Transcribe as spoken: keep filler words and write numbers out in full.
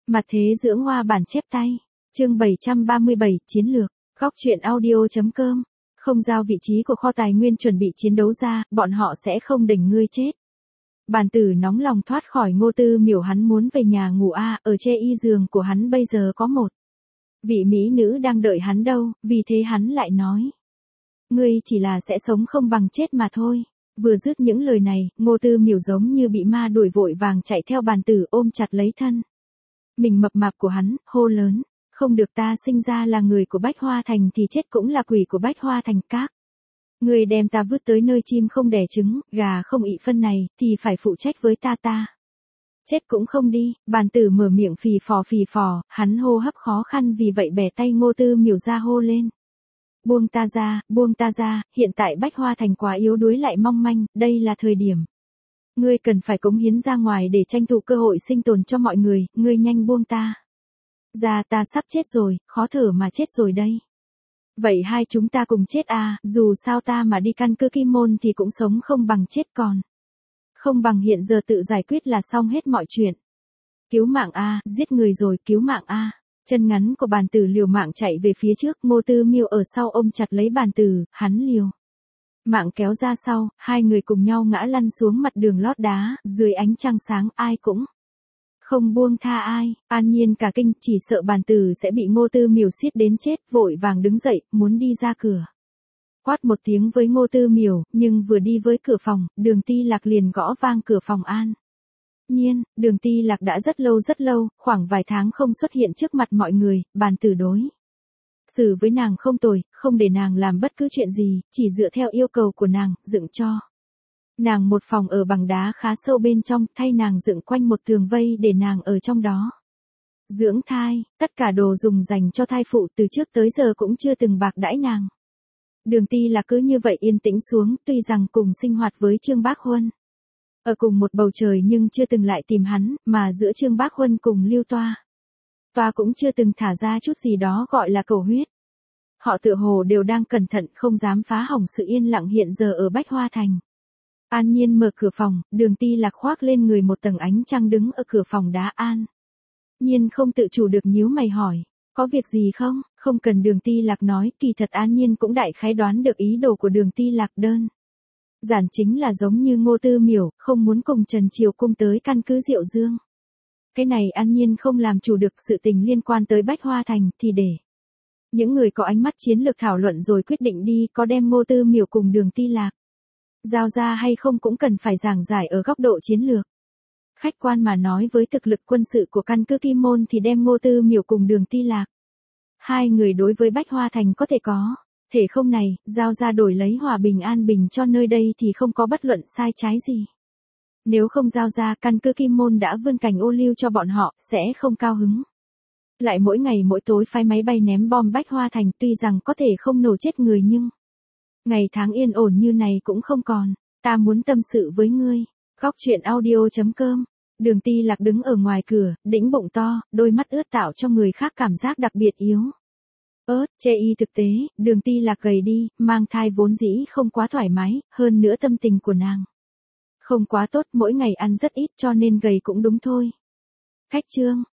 Mặt thế dưỡng hoa bản chép tay. Chương bảy trăm ba mươi bảy, chiến lược. Góc truyện audio.com. Không giao vị trí của kho tài nguyên chuẩn bị chiến đấu ra, bọn họ sẽ không đỉnh ngươi chết. Bàn tử nóng lòng thoát khỏi Ngô Tư Miểu, hắn muốn về nhà ngủ a, ở chê y giường của hắn bây giờ có một vị mỹ nữ đang đợi hắn đâu, vì thế hắn lại nói. Ngươi chỉ là sẽ sống không bằng chết mà thôi. Vừa dứt những lời này, Ngô Tư Miểu giống như bị ma đuổi, vội vàng chạy theo bàn tử ôm chặt lấy thân mình mập mạp của hắn, hô lớn. Không được, ta sinh ra là người của Bách Hoa Thành thì chết cũng là quỷ của Bách Hoa Thành các. Người đem ta vứt tới nơi chim không đẻ trứng, gà không ị phân này, thì phải phụ trách với ta ta. Chết cũng không đi, bàn tử mở miệng phì phò phì phò, hắn hô hấp khó khăn, vì vậy bẻ tay Ngô Tư Miểu ra hô lên. Buông ta ra, buông ta ra, hiện tại Bách Hoa Thành quá yếu đuối lại mong manh, đây là thời điểm. Ngươi cần phải cống hiến ra ngoài để tranh thủ cơ hội sinh tồn cho mọi người, ngươi nhanh buông ta ra, ta sắp chết rồi, khó thở mà chết rồi đây. Vậy hai chúng ta cùng chết à, dù sao ta mà đi căn cứ Kim Môn thì cũng sống không bằng chết, còn không bằng hiện giờ tự giải quyết là xong hết mọi chuyện. Cứu mạng a, giết người rồi, cứu mạng a. Chân ngắn của bàn tử liều mạng chạy về phía trước, Ngô Tư Miểu ở sau ôm chặt lấy bàn tử, hắn liều mạng kéo ra sau, hai người cùng nhau ngã lăn xuống mặt đường lót đá, dưới ánh trăng sáng, ai cũng không buông tha ai. An Nhiên cả kinh, chỉ sợ bàn tử sẽ bị Ngô Tư Miểu siết đến chết, vội vàng đứng dậy, muốn đi ra cửa. Quát một tiếng với Ngô Tư Miểu, nhưng vừa đi với cửa phòng, Đường Ti Lạc liền gõ vang cửa phòng An Nhiên. Đường Ti Lạc đã rất lâu rất lâu, khoảng vài tháng không xuất hiện trước mặt mọi người, bàn tử đối xử với nàng không tồi, không để nàng làm bất cứ chuyện gì, chỉ dựa theo yêu cầu của nàng, dựng cho nàng một phòng ở bằng đá khá sâu bên trong, thay nàng dựng quanh một tường vây để nàng ở trong đó dưỡng thai, tất cả đồ dùng dành cho thai phụ từ trước tới giờ cũng chưa từng bạc đãi nàng. Đường Ti Lạc cứ như vậy yên tĩnh xuống, tuy rằng cùng sinh hoạt với Trương Bác Huân ở cùng một bầu trời nhưng chưa từng lại tìm hắn, mà giữa Trương Bác Huân cùng Lưu Toa Toa cũng chưa từng thả ra chút gì đó gọi là cầu huyết. Họ tựa hồ đều đang cẩn thận, không dám phá hỏng sự yên lặng hiện giờ ở Bách Hoa Thành. An Nhiên mở cửa phòng, Đường Ti Lạc khoác lên người một tầng ánh trăng đứng ở cửa phòng đá. An Nhiên không tự chủ được nhíu mày hỏi, có việc gì không? Không cần, Đường Ti Lạc nói, kỳ thật An Nhiên cũng đại khái đoán được ý đồ của Đường Ti Lạc, đơn giản chính là giống như Ngô Tư Miểu, không muốn cùng Trần Triều Cung tới căn cứ Diệu Dương. Cái này An Nhiên không làm chủ được, sự tình liên quan tới Bách Hoa Thành thì để những người có ánh mắt chiến lược thảo luận rồi quyết định đi, có đem Ngô Tư Miểu cùng Đường Ti Lạc giao ra hay không cũng cần phải giảng giải ở góc độ chiến lược. Khách quan mà nói, với thực lực quân sự của căn cứ Kim Môn thì đem Ngô Tư Miểu cùng Đường Ti Lạc, hai người đối với Bách Hoa Thành có thể có thể không này, giao ra đổi lấy hòa bình an bình cho nơi đây thì không có bất luận sai trái gì. Nếu không giao ra, căn cứ Kim Môn đã vươn cảnh ô liu cho bọn họ, sẽ không cao hứng. Lại mỗi ngày mỗi tối phái máy bay ném bom Bách Hoa Thành, tuy rằng có thể không nổ chết người nhưng ngày tháng yên ổn như này cũng không còn. Ta muốn tâm sự với ngươi. Góc truyện audio.com. Đường Ti Lạc đứng ở ngoài cửa, đĩnh bụng to, đôi mắt ướt tạo cho người khác cảm giác đặc biệt yếu ớt, chê y. Thực tế, Đường Ti Lạc gầy đi, mang thai vốn dĩ không quá thoải mái, hơn nữa tâm tình của nàng không quá tốt, mỗi ngày ăn rất ít cho nên gầy cũng đúng thôi. Khách trương,